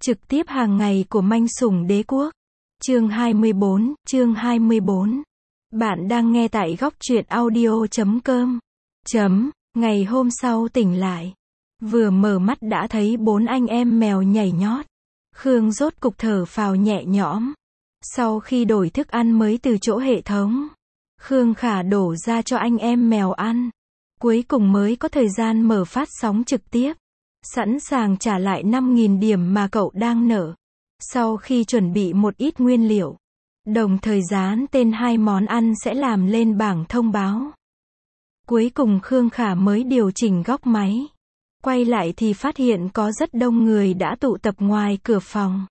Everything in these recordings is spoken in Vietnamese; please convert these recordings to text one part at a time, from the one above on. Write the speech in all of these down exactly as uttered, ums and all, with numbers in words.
Trực tiếp hàng ngày của manh sủng đế quốc. Chương hai mươi bốn, chương hai mươi bốn. Bạn đang nghe tại góc truyện audio chấm com. Chấm, ngày hôm sau tỉnh lại. Vừa mở mắt đã thấy bốn anh em mèo nhảy nhót. Khương rốt cục thở phào nhẹ nhõm. Sau khi đổi thức ăn mới từ chỗ hệ thống, Khương Khả đổ ra cho anh em mèo ăn. Cuối cùng mới có thời gian mở phát sóng trực tiếp. Sẵn sàng trả lại năm nghìn điểm mà cậu đang nợ. Sau khi chuẩn bị một ít nguyên liệu, đồng thời dán tên hai món ăn sẽ làm lên bảng thông báo. Cuối cùng Khương Khả mới điều chỉnh góc máy. Quay lại thì phát hiện có rất đông người đã tụ tập ngoài cửa phòng.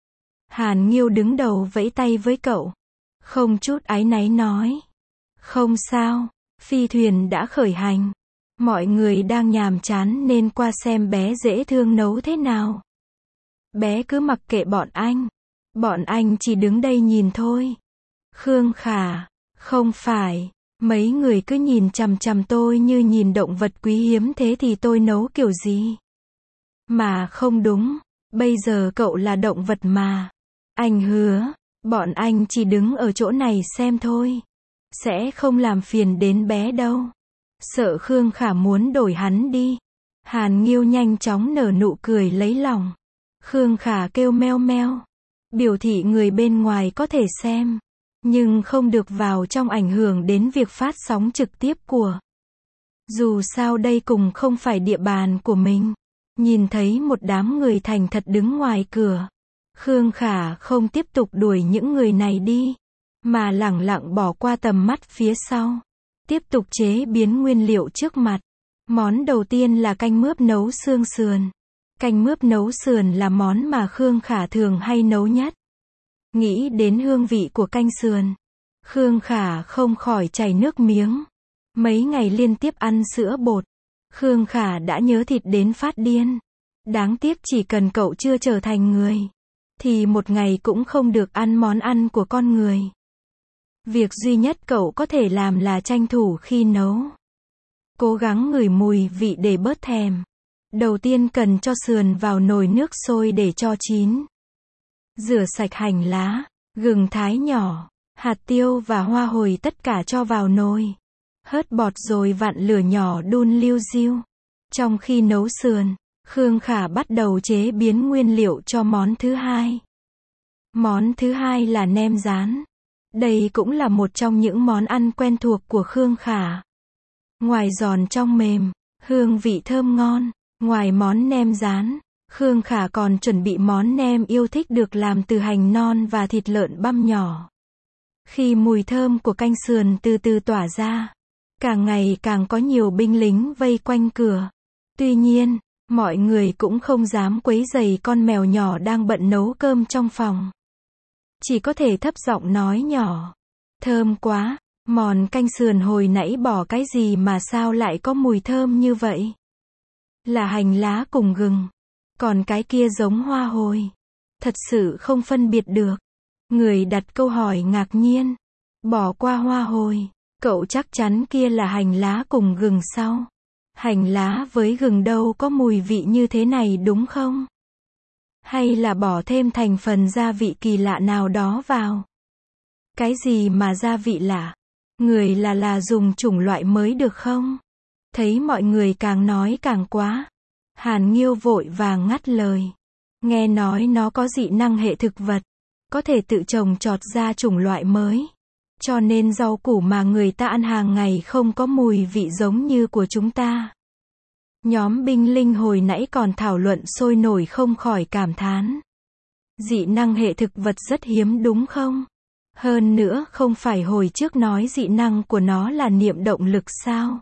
Hàn Nghiêu đứng đầu vẫy tay với cậu. Không chút áy náy nói. Không sao, phi thuyền đã khởi hành. Mọi người đang nhàm chán nên qua xem bé dễ thương nấu thế nào. Bé cứ mặc kệ bọn anh. Bọn anh chỉ đứng đây nhìn thôi. Khương Khả, không phải, mấy người cứ nhìn chằm chằm tôi như nhìn động vật quý hiếm thế thì tôi nấu kiểu gì? Mà không đúng, bây giờ cậu là động vật mà. Anh hứa, bọn anh chỉ đứng ở chỗ này xem thôi. Sẽ không làm phiền đến bé đâu. Sợ Khương Khả muốn đổi hắn đi. Hàn Nghiêu nhanh chóng nở nụ cười lấy lòng. Khương Khả kêu meo meo. Biểu thị người bên ngoài có thể xem, nhưng không được vào trong ảnh hưởng đến việc phát sóng trực tiếp của. Dù sao đây cùng không phải địa bàn của mình. Nhìn thấy một đám người thành thật đứng ngoài cửa. Khương Khả không tiếp tục đuổi những người này đi, mà lẳng lặng bỏ qua tầm mắt phía sau. Tiếp tục chế biến nguyên liệu trước mặt. Món đầu tiên là canh mướp nấu xương sườn. Canh mướp nấu sườn là món mà Khương Khả thường hay nấu nhất. Nghĩ đến hương vị của canh sườn, Khương Khả không khỏi chảy nước miếng. Mấy ngày liên tiếp ăn sữa bột, Khương Khả đã nhớ thịt đến phát điên. Đáng tiếc chỉ cần cậu chưa trở thành người, thì một ngày cũng không được ăn món ăn của con người. Việc duy nhất cậu có thể làm là tranh thủ khi nấu. Cố gắng ngửi mùi vị để bớt thèm. Đầu tiên cần cho sườn vào nồi nước sôi để cho chín. Rửa sạch hành lá, gừng thái nhỏ, hạt tiêu và hoa hồi tất cả cho vào nồi. Hớt bọt rồi vặn lửa nhỏ đun liu riu. Trong khi nấu sườn, Khương Khả bắt đầu chế biến nguyên liệu cho món thứ hai. Món thứ hai là nem rán. Đây cũng là một trong những món ăn quen thuộc của Khương Khả. Ngoài giòn trong mềm, hương vị thơm ngon. Ngoài món nem rán, Khương Khả còn chuẩn bị món nem yêu thích được làm từ hành non và thịt lợn băm nhỏ. Khi mùi thơm của canh sườn từ từ tỏa ra, càng ngày càng có nhiều binh lính vây quanh cửa. Tuy nhiên, mọi người cũng không dám quấy rầy con mèo nhỏ đang bận nấu cơm trong phòng. Chỉ có thể thấp giọng nói nhỏ. Thơm quá, món canh sườn hồi nãy bỏ cái gì mà sao lại có mùi thơm như vậy? Là hành lá cùng gừng. Còn cái kia giống hoa hồi. Thật sự không phân biệt được. Người đặt câu hỏi ngạc nhiên. Bỏ qua hoa hồi. Cậu chắc chắn kia là hành lá cùng gừng sao? Hành lá với gừng đâu có mùi vị như thế này đúng không? Hay là bỏ thêm thành phần gia vị kỳ lạ nào đó vào? Cái gì mà gia vị lạ? Người là là dùng chủng loại mới được không? Thấy mọi người càng nói càng quá. Hàn Nghiêu vội vàng ngắt lời. Nghe nói nó có dị năng hệ thực vật. Có thể tự trồng trọt ra chủng loại mới. Cho nên rau củ mà người ta ăn hàng ngày không có mùi vị giống như của chúng ta. Nhóm binh linh hồi nãy còn thảo luận sôi nổi không khỏi cảm thán. Dị năng hệ thực vật rất hiếm đúng không? Hơn nữa không phải hồi trước nói dị năng của nó là niệm động lực sao?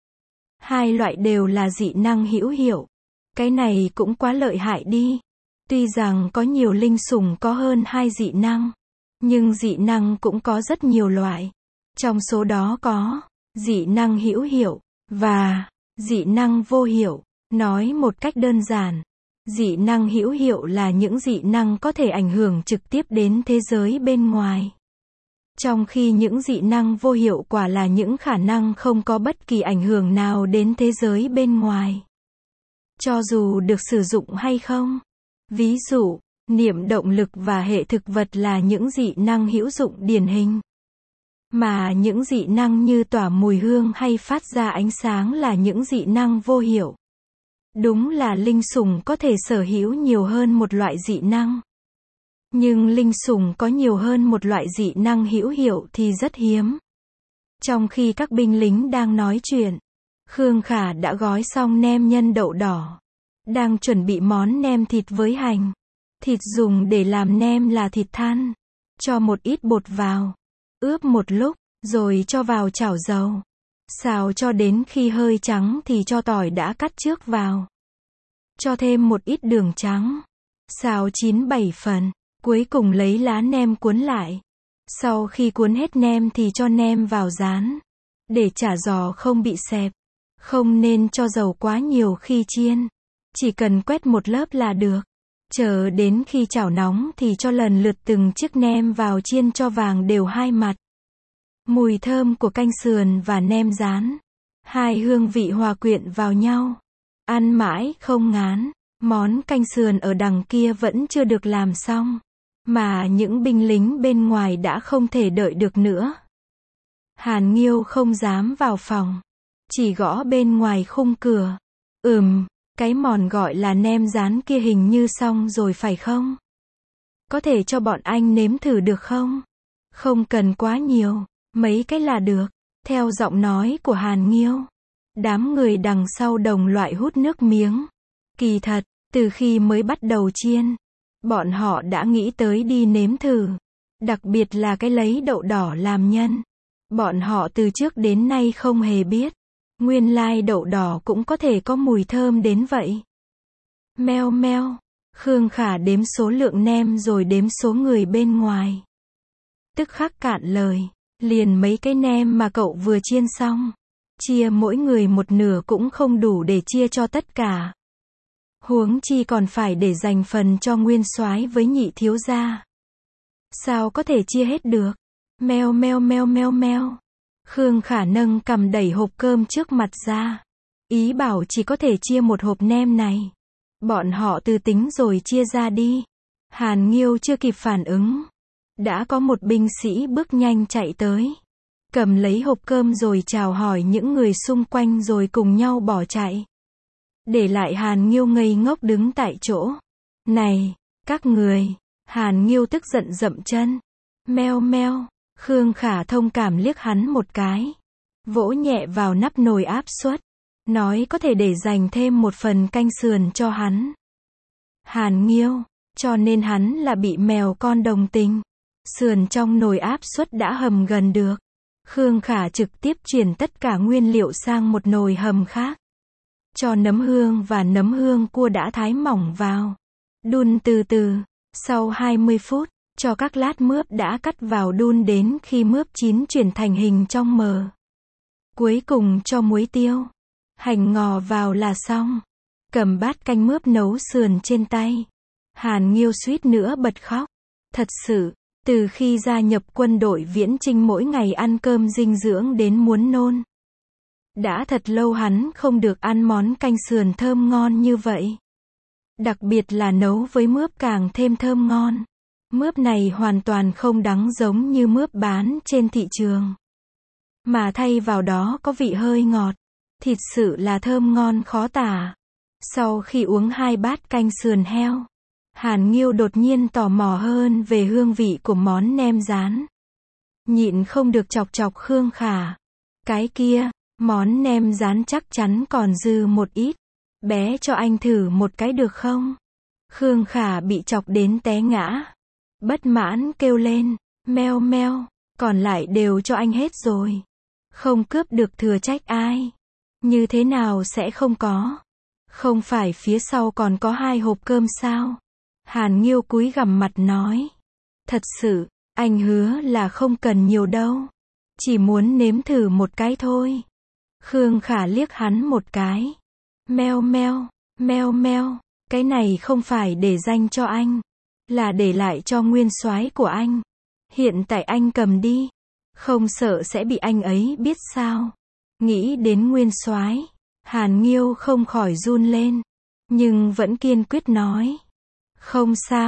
Hai loại đều là dị năng hữu hiệu. Cái này cũng quá lợi hại đi. Tuy rằng có nhiều linh sủng có hơn hai dị năng, nhưng dị năng cũng có rất nhiều loại. Trong số đó có dị năng hữu hiệu và dị năng vô hiệu. Nói một cách đơn giản, dị năng hữu hiệu là những dị năng có thể ảnh hưởng trực tiếp đến thế giới bên ngoài. Trong khi những dị năng vô hiệu quả là những khả năng không có bất kỳ ảnh hưởng nào đến thế giới bên ngoài. Cho dù được sử dụng hay không. Ví dụ, Niệm động lực và hệ thực vật là những dị năng hữu dụng điển hình. Mà những dị năng như tỏa mùi hương hay phát ra ánh sáng là những dị năng vô hiệu. Đúng là linh sủng có thể sở hữu nhiều hơn một loại dị năng. Nhưng linh sủng có nhiều hơn một loại dị năng hữu hiệu thì rất hiếm. Trong khi các binh lính đang nói chuyện, Khương Khả đã gói xong nem nhân đậu đỏ. Đang chuẩn bị món nem thịt với hành. Thịt dùng để làm nem là thịt than. Cho một ít bột vào. Ướp một lúc, rồi cho vào chảo dầu. Xào cho đến khi hơi trắng thì cho tỏi đã cắt trước vào. Cho thêm một ít đường trắng. Xào chín bảy phần. Cuối cùng lấy lá nem cuốn lại. Sau khi cuốn hết nem thì cho nem vào rán. Để chả giò không bị xẹp. Không nên cho dầu quá nhiều khi chiên. Chỉ cần quét một lớp là được. Chờ đến khi chảo nóng thì cho lần lượt từng chiếc nem vào chiên cho vàng đều hai mặt. Mùi thơm của canh sườn và nem rán. Hai hương vị hòa quyện vào nhau. Ăn mãi không ngán. Món canh sườn ở đằng kia vẫn chưa được làm xong. Mà những binh lính bên ngoài đã không thể đợi được nữa. Hàn Nghiêu không dám vào phòng. Chỉ gõ bên ngoài khung cửa. Ừm, cái mòn gọi là nem rán kia hình như xong rồi phải không? Có thể cho bọn anh nếm thử được không? Không cần quá nhiều, mấy cái là được. Theo giọng nói của Hàn Nghiêu. Đám người đằng sau đồng loại hút nước miếng. Kỳ thật, từ khi mới bắt đầu chiên, bọn họ đã nghĩ tới đi nếm thử. Đặc biệt là cái lấy đậu đỏ làm nhân. Bọn họ từ trước đến nay không hề biết. Nguyên lai đậu đỏ cũng có thể có mùi thơm đến vậy. Meo meo. Khương Khả đếm số lượng nem rồi đếm số người bên ngoài. Tức khắc cạn lời. Liền mấy cái nem mà cậu vừa chiên xong. Chia mỗi người một nửa cũng không đủ để chia cho tất cả. Huống chi còn phải để dành phần cho Nguyên Soái với Nhị thiếu gia. Sao có thể chia hết được? Meo meo meo meo meo. Khương Khả nâng cầm đẩy hộp cơm trước mặt ra. Ý bảo chỉ có thể chia một hộp nem này. Bọn họ từ tính rồi chia ra đi. Hàn Nghiêu chưa kịp phản ứng. Đã có một binh sĩ bước nhanh chạy tới. Cầm lấy hộp cơm rồi chào hỏi những người xung quanh rồi cùng nhau bỏ chạy. Để lại Hàn Nghiêu ngây ngốc đứng tại chỗ. Này, các người. Hàn Nghiêu tức giận dậm chân. Meo meo. Khương Khả thông cảm liếc hắn một cái. Vỗ nhẹ vào nắp nồi áp suất. Nói có thể để dành thêm một phần canh sườn cho hắn. Hàn Nghiêu. Cho nên hắn là bị mèo con đồng tình. Sườn trong nồi áp suất đã hầm gần được. Khương Khả trực tiếp chuyển tất cả nguyên liệu sang một nồi hầm khác. Cho nấm hương và nấm hương cua đã thái mỏng vào. Đun từ từ. Sau hai mươi phút, cho các lát mướp đã cắt vào đun đến khi mướp chín chuyển thành hình trong mờ. Cuối cùng cho muối tiêu, hành ngò vào là xong. Cầm bát canh mướp nấu sườn trên tay. Hàn Nghiêu suýt nữa bật khóc. Thật sự, từ khi gia nhập quân đội Viễn Chinh mỗi ngày ăn cơm dinh dưỡng đến muốn nôn. Đã thật lâu hắn không được ăn món canh sườn thơm ngon như vậy. Đặc biệt là nấu với mướp càng thêm thơm ngon. Mướp này hoàn toàn không đắng giống như mướp bán trên thị trường. Mà thay vào đó có vị hơi ngọt. Thịt sự là thơm ngon khó tả. Sau khi uống hai bát canh sườn heo, Hàn Nghiêu đột nhiên tò mò hơn về hương vị của món nem rán. Nhịn không được chọc chọc Khương Khả. Cái kia, món nem rán chắc chắn còn dư một ít. Bé cho anh thử một cái được không? Khương Khả bị chọc đến té ngã. Bất mãn kêu lên. Meo meo. Còn lại đều cho anh hết rồi. Không cướp được thừa trách ai. Như thế nào sẽ không có? Không phải phía sau còn có hai hộp cơm sao? Hàn Nghiêu cúi gằm mặt nói. Thật sự, anh hứa là không cần nhiều đâu. Chỉ muốn nếm thử một cái thôi. Khương Khả liếc hắn một cái. Meo meo, meo meo. Cái này không phải để dành cho anh. Là để lại cho Nguyên Soái của anh. Hiện tại anh cầm đi. Không sợ sẽ bị anh ấy biết sao? Nghĩ đến Nguyên Soái, Hàn Nghiêu không khỏi run lên. Nhưng vẫn kiên quyết nói. Không sao,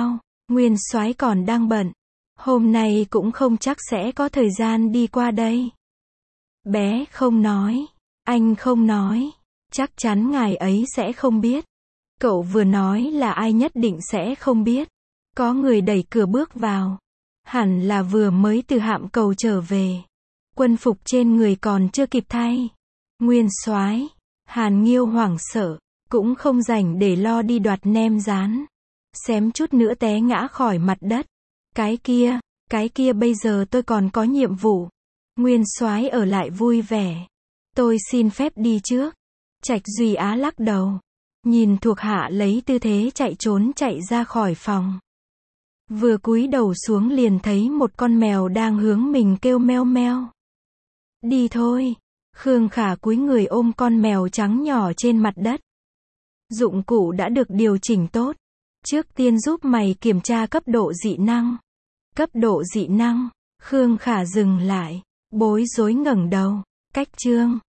Nguyên Soái còn đang bận. Hôm nay cũng không chắc sẽ có thời gian đi qua đây. Bé không nói. Anh không nói. Chắc chắn ngài ấy sẽ không biết. Cậu vừa nói là ai nhất định sẽ không biết. Có người đẩy cửa bước vào. Hẳn là vừa mới từ hạm cầu trở về. Quân phục trên người còn chưa kịp thay. Nguyên Soái. Hàn Nghiêu hoảng sợ. Cũng không rảnh để lo đi đoạt nem rán. Xém chút nữa té ngã khỏi mặt đất. Cái kia, cái kia bây giờ tôi còn có nhiệm vụ. Nguyên Soái ở lại vui vẻ. Tôi xin phép đi trước. Trạch Duy Á lắc đầu. Nhìn thuộc hạ lấy tư thế chạy trốn chạy ra khỏi phòng. Vừa cúi đầu xuống liền thấy một con mèo đang hướng mình kêu meo meo. Đi thôi. Khương Khả cúi người ôm con mèo trắng nhỏ trên mặt đất. Dụng cụ đã được điều chỉnh tốt. Trước tiên giúp mày kiểm tra cấp độ dị năng. Cấp độ dị năng. Khương Khả dừng lại. Bối rối ngẩng đầu. Cách chương.